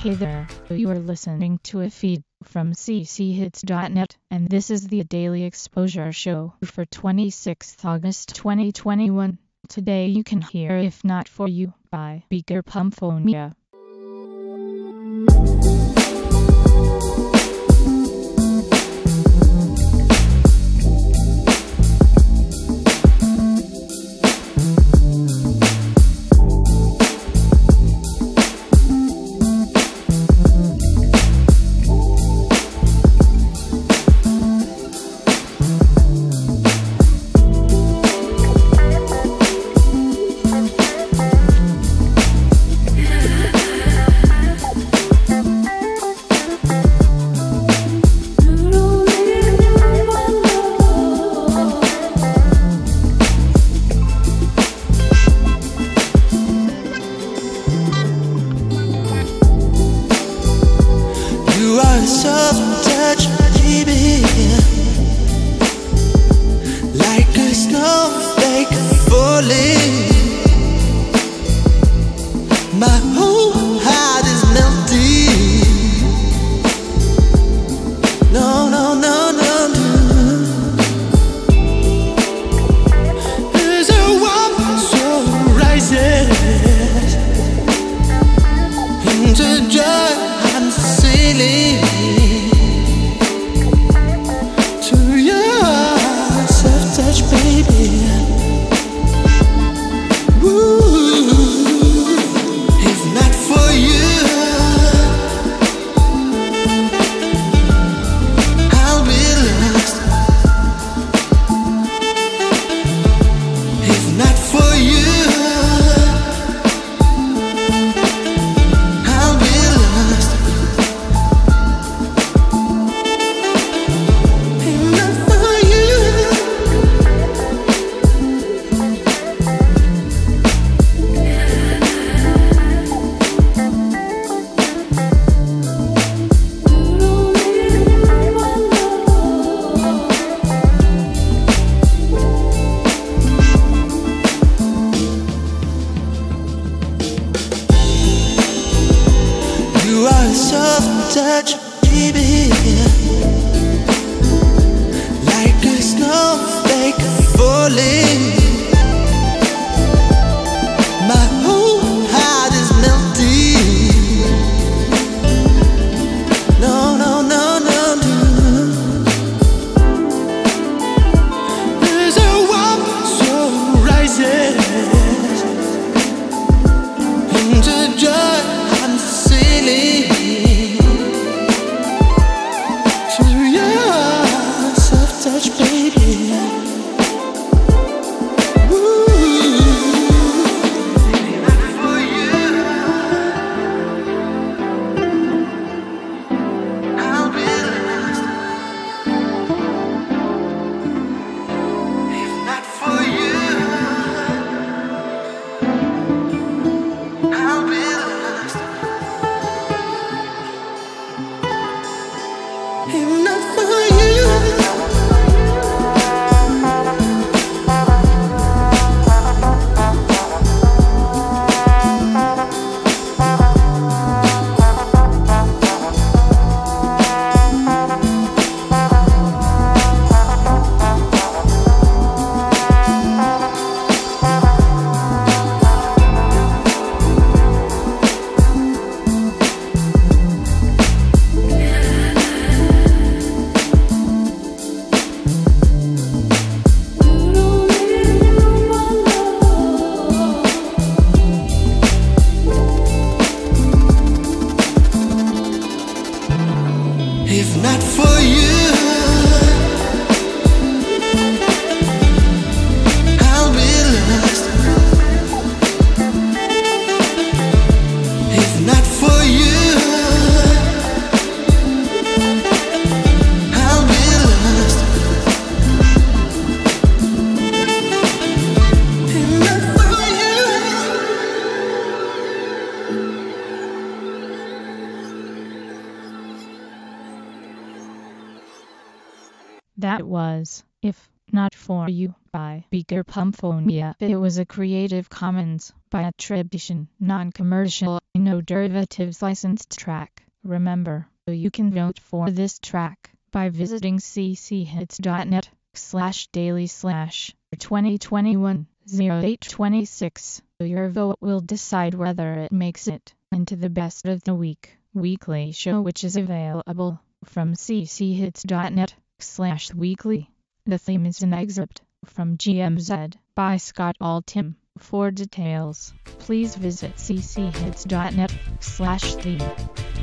Hey there, you are listening to a feed from cchits.net, and this is the Daily Exposure Show for 26th August 2021. Today you can hear If Not For You by Beaker Pumphonia. You are a soft touch, baby, like a snowflake falling. My whole heart is melting. No, no, no, no, no. There's a warm soul rises into joy. I'm sailing to your soft touch, baby. Ooh, if not for you, I'll be lost. If not for you, I'll be lost. You are a soft touch, baby, like a snowflake falling. My whole heart is melting. No, no, no, no, no. There's a warm soul rises into joy. I'm sailing to your soft touch, baby. Ooh, not for you, I'll be lost. If not for you, I'll be lost. If not for you, if not for you, I'll be lost. If not for you, I'll be lost. If not for you. That was If Not For You by Beaker Pumphonia. It was a Creative Commons by attribution, non-commercial, no derivatives licensed track. Remember, you can vote for this track by visiting cchits.net/daily/2021-0826. Your vote will decide whether it makes it into the best of the week weekly show, which is available from cchits.net/weekly. The theme is an excerpt from GMZ by Scott Altham. For details, please visit cchits.net/theme.